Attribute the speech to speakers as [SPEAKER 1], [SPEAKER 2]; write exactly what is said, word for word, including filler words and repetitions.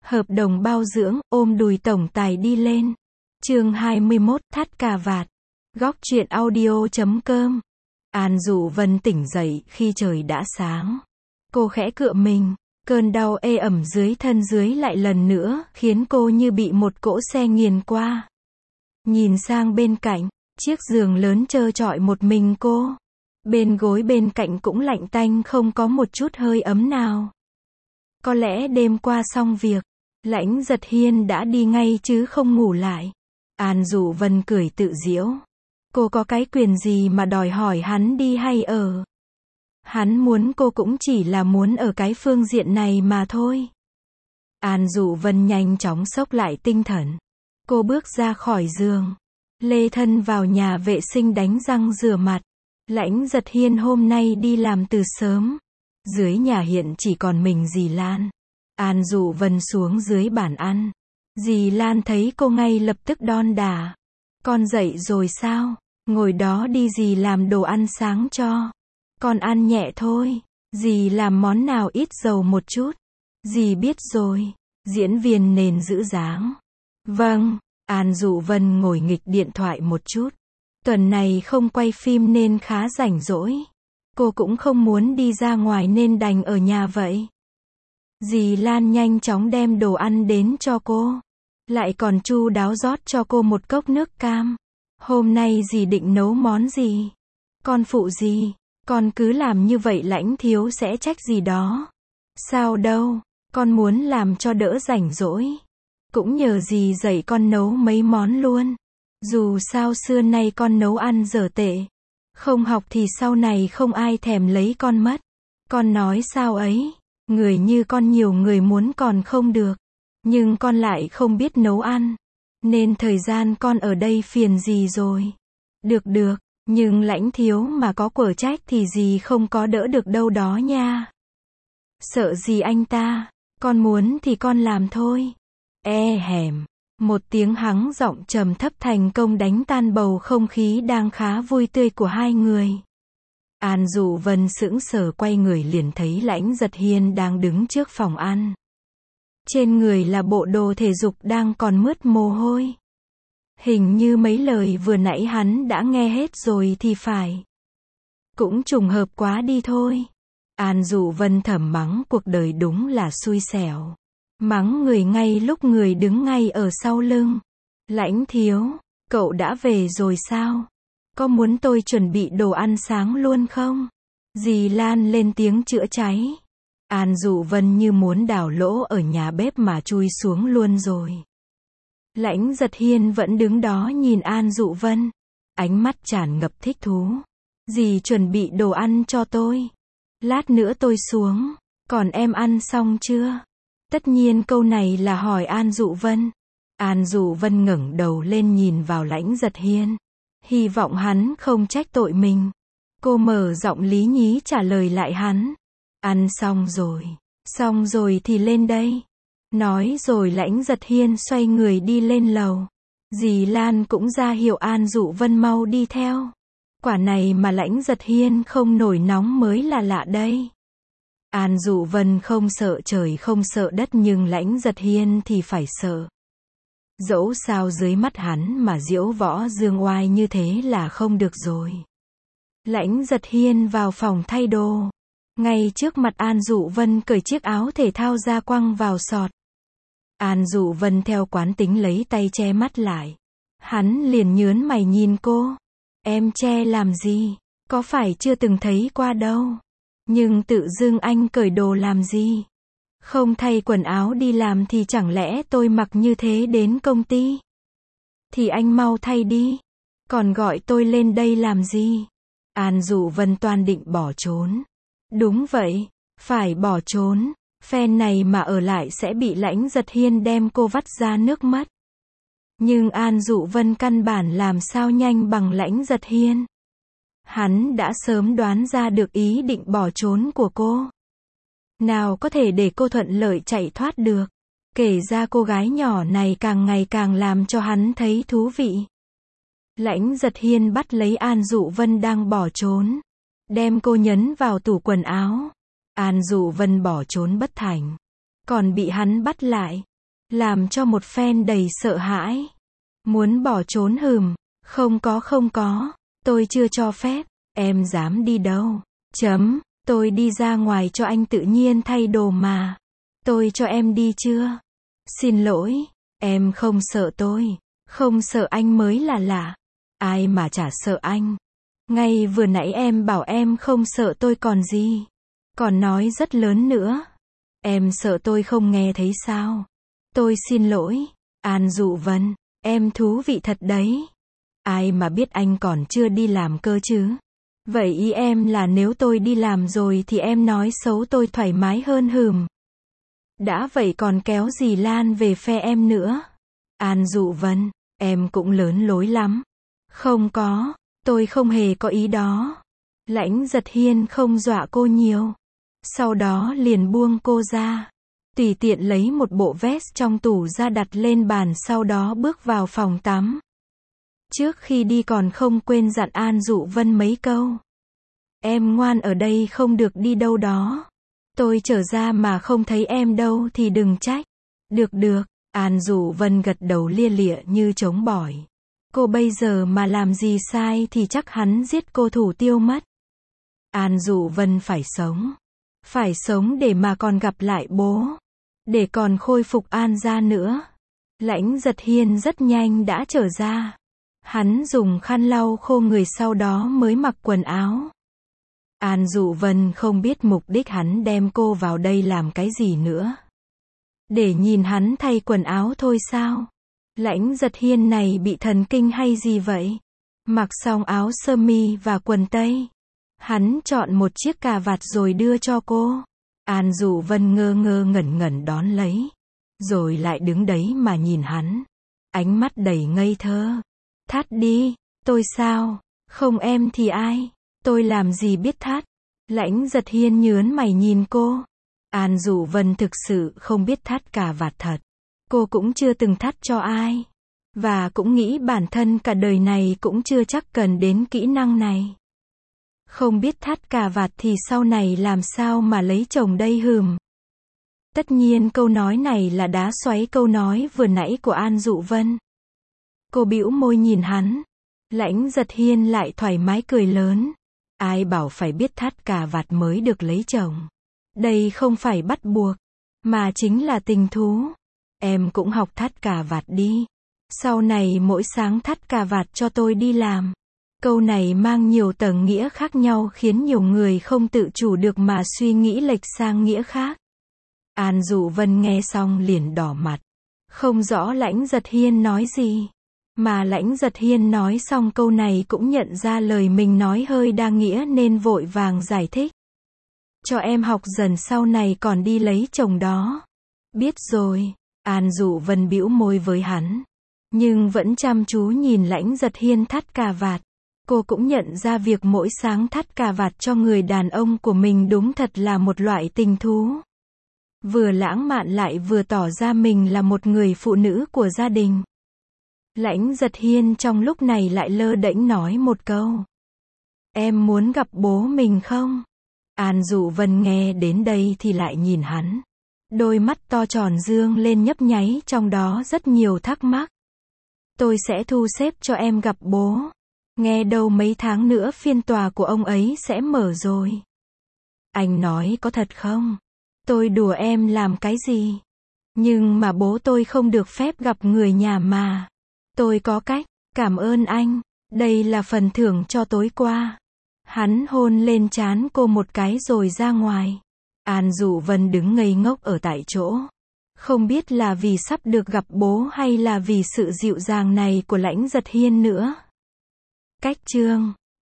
[SPEAKER 1] Hợp đồng bao dưỡng, ôm đùi tổng tài đi lên. Chương hai mươi mốt, thắt cà vạt. Góc truyện audio chấm com. An Dụ Vân tỉnh dậy khi trời đã sáng. Cô khẽ cựa mình, cơn đau ê ẩm dưới thân dưới lại lần nữa khiến cô như bị một cỗ xe nghiền qua. Nhìn sang bên cạnh, chiếc giường lớn trơ trọi một mình cô. Bên gối bên cạnh cũng lạnh tanh, không có một chút hơi ấm nào. Có lẽ đêm qua xong việc, Lãnh Giật Hiên đã đi ngay chứ không ngủ lại. An Dụ Vân cười tự giễu. Cô có cái quyền gì mà đòi hỏi hắn đi hay ở? Hắn muốn cô cũng chỉ là muốn ở cái phương diện này mà thôi. An Dụ Vân nhanh chóng xốc lại tinh thần. Cô bước ra khỏi giường, lê thân vào nhà vệ sinh đánh răng rửa mặt. Lãnh Giật Hiên hôm nay đi làm từ sớm. Dưới nhà hiện chỉ còn mình dì Lan. An Dụ Vân xuống dưới bàn ăn. Dì Lan thấy cô ngay lập tức đon đả. Con dậy rồi sao? Ngồi đó đi, dì làm đồ ăn sáng cho. Con ăn nhẹ thôi. Dì làm món nào ít dầu một chút. Dì biết rồi. Diễn viên nên giữ dáng. Vâng. An Dụ Vân ngồi nghịch điện thoại một chút. Tuần này không quay phim nên khá rảnh rỗi. Cô cũng không muốn đi ra ngoài nên đành ở nhà vậy. Dì Lan nhanh chóng đem đồ ăn đến cho cô. Lại còn chu đáo rót cho cô một cốc nước cam. Hôm nay dì định nấu món gì? Con phụ dì. Con cứ làm như vậy Lãnh thiếu sẽ trách gì đó. Sao đâu, con muốn làm cho đỡ rảnh rỗi. Cũng nhờ dì dạy con nấu mấy món luôn. Dù sao xưa nay con nấu ăn dở tệ. Không học thì sau này không ai thèm lấy con mất. Con nói sao ấy? Người như con nhiều người muốn còn không được. Nhưng con lại không biết nấu ăn. Nên thời gian con ở đây phiền dì rồi. Được được, nhưng Lãnh thiếu mà có quở trách thì dì không có đỡ được đâu đó nha. Sợ gì anh ta, con muốn thì con làm thôi. E hèm. Một tiếng hắng giọng trầm thấp thành công đánh tan bầu không khí đang khá vui tươi của hai người. An Dụ Vân sững sờ quay người liền thấy Lãnh Giật Hiên đang đứng trước phòng ăn. Trên người là bộ đồ thể dục đang còn mướt mồ hôi. Hình như mấy lời vừa nãy hắn đã nghe hết rồi thì phải. Cũng trùng hợp quá đi thôi. An Dụ Vân thầm mắng cuộc đời đúng là xui xẻo. Mắng người ngay lúc người đứng ngay ở sau lưng. Lãnh thiếu, cậu đã về rồi sao? Có muốn tôi chuẩn bị đồ ăn sáng luôn không? Dì Lan lên tiếng chữa cháy. An Dụ Vân như muốn đào lỗ ở nhà bếp mà chui xuống luôn rồi. Lãnh Giật Hiên vẫn đứng đó nhìn An Dụ Vân. Ánh mắt tràn ngập thích thú. Dì chuẩn bị đồ ăn cho tôi. Lát nữa tôi xuống. Còn em ăn xong chưa? Tất nhiên câu này là hỏi An Dụ Vân. An Dụ Vân ngẩng đầu lên nhìn vào Lãnh Giật Hiên. Hy vọng hắn không trách tội mình. Cô mở giọng lý nhí trả lời lại hắn. Ăn xong rồi. Xong rồi thì lên đây. Nói rồi Lãnh Giật Hiên xoay người đi lên lầu. Dì Lan cũng ra hiệu An Dụ Vân mau đi theo. Quả này mà Lãnh Giật Hiên không nổi nóng mới là lạ đây. An Dụ Vân không sợ trời không sợ đất nhưng Lãnh Giật Hiên thì phải sợ. Dẫu sao dưới mắt hắn mà diễu võ dương oai như thế là không được rồi. Lãnh Giật Hiên vào phòng thay đồ. Ngay trước mặt An Dụ Vân cởi chiếc áo thể thao ra quăng vào sọt. An Dụ Vân theo quán tính lấy tay che mắt lại. Hắn liền nhớn mày nhìn cô. Em che làm gì? Có phải chưa từng thấy qua đâu? Nhưng tự dưng anh cởi đồ làm gì? Không thay quần áo đi làm thì chẳng lẽ tôi mặc như thế đến công ty? Thì anh mau thay đi. Còn gọi tôi lên đây làm gì? An Dụ Vân toan định bỏ trốn. Đúng vậy, phải bỏ trốn. Phen này mà ở lại sẽ bị Lãnh Giật Hiên đem cô vắt ra nước mất. Nhưng An Dụ Vân căn bản làm sao nhanh bằng Lãnh Giật Hiên. Hắn đã sớm đoán ra được ý định bỏ trốn của cô. Nào có thể để cô thuận lợi chạy thoát được. Kể ra cô gái nhỏ này càng ngày càng làm cho hắn thấy thú vị. Lãnh Giật Hiên bắt lấy An Dụ Vân đang bỏ trốn. Đem cô nhấn vào tủ quần áo. An Dụ Vân bỏ trốn bất thành. Còn bị hắn bắt lại. làm cho một phen đầy sợ hãi. Muốn bỏ trốn hừm, không có không có, tôi chưa cho phép, em dám đi đâu, chấm, tôi đi ra ngoài cho anh tự nhiên thay đồ mà, tôi cho em đi chưa? Xin lỗi, em không sợ tôi, không sợ anh mới là lạ, ai mà chả sợ anh. Ngay vừa nãy em bảo em không sợ tôi còn gì, còn nói rất lớn nữa. Em sợ tôi không nghe thấy sao? Tôi xin lỗi, An Dụ Vân, em thú vị thật đấy. Ai mà biết anh còn chưa đi làm cơ chứ? Vậy ý em là nếu tôi đi làm rồi thì em nói xấu tôi thoải mái hơn hừm. Đã vậy còn kéo dì Lan về phe em nữa. An Dụ Vân, em cũng lớn lối lắm. Không có, tôi không hề có ý đó. Lãnh Giật Hiên không dọa cô nhiều. Sau đó liền buông cô ra. Tùy tiện lấy một bộ vest trong tủ ra đặt lên bàn, sau đó bước vào phòng tắm. Trước khi đi còn không quên dặn An Dụ Vân mấy câu. Em ngoan ở đây không được đi đâu đó. Tôi trở ra mà không thấy em đâu thì đừng trách. Được được, An Dụ Vân gật đầu lia lịa như trống bỏi. Cô bây giờ mà làm gì sai thì chắc hắn giết cô thủ tiêu mất. An Dụ Vân phải sống. Phải sống để mà còn gặp lại bố. Để còn khôi phục An gia nữa. Lãnh Giật Hiên rất nhanh đã trở ra. Hắn dùng khăn lau khô người sau đó mới mặc quần áo. An Dụ Vân không biết mục đích hắn đem cô vào đây làm cái gì nữa. Để nhìn hắn thay quần áo thôi sao? Lãnh Giật Hiên này bị thần kinh hay gì vậy? Mặc xong áo sơ mi và quần tây. Hắn chọn một chiếc cà vạt rồi đưa cho cô. An Dụ Vân ngơ ngơ ngẩn ngẩn đón lấy. Rồi lại đứng đấy mà nhìn hắn. Ánh mắt đầy ngây thơ. Thắt đi, tôi sao? Không em thì ai? Tôi làm gì biết thắt? Lãnh Giật Hiên nhớn mày nhìn cô. An Dụ Vân thực sự không biết thắt cà vạt thật. Cô cũng chưa từng thắt cho ai. Và cũng nghĩ bản thân cả đời này cũng chưa chắc cần đến kỹ năng này. Không biết thắt cà vạt thì sau này làm sao mà lấy chồng đây hừm. Tất nhiên câu nói này là đá xoáy câu nói vừa nãy của An Dụ Vân. Cô bĩu môi nhìn hắn. Lãnh Giật Hiên lại thoải mái cười lớn. Ai bảo phải biết thắt cà vạt mới được lấy chồng. Đây không phải bắt buộc, mà chính là tình thú. Em cũng học thắt cà vạt đi. Sau này mỗi sáng thắt cà vạt cho tôi đi làm. Câu này mang nhiều tầng nghĩa khác nhau khiến nhiều người không tự chủ được mà suy nghĩ lệch sang nghĩa khác. An Dụ Vân nghe xong liền đỏ mặt. Không rõ Lãnh Giật Hiên nói gì. Mà Lãnh Giật Hiên nói xong câu này cũng nhận ra lời mình nói hơi đa nghĩa nên vội vàng giải thích. Cho em học dần sau này còn đi lấy chồng đó. Biết rồi. An Dụ Vân bĩu môi với hắn. Nhưng vẫn chăm chú nhìn Lãnh Giật Hiên thắt cà vạt. Cô cũng nhận ra việc mỗi sáng thắt cà vạt cho người đàn ông của mình đúng thật là một loại tình thú. Vừa lãng mạn lại vừa tỏ ra mình là một người phụ nữ của gia đình. Lãnh Giật Hiên trong lúc này lại lơ đễnh nói một câu. Em muốn gặp bố mình không? An Dụ Vân nghe đến đây thì lại nhìn hắn. Đôi mắt to tròn dương lên nhấp nháy trong đó rất nhiều thắc mắc. Tôi sẽ thu xếp cho em gặp bố. Nghe đâu mấy tháng nữa phiên tòa của ông ấy sẽ mở rồi. Anh nói có thật không? Tôi đùa em làm cái gì? Nhưng mà bố tôi không được phép gặp người nhà mà. Tôi có cách, cảm ơn anh. Đây là phần thưởng cho tối qua. Hắn hôn lên trán cô một cái rồi ra ngoài. An Dụ Vân đứng ngây ngốc ở tại chỗ. Không biết là vì sắp được gặp bố hay là vì sự dịu dàng này của Lãnh Giật Hiên nữa. Cách chương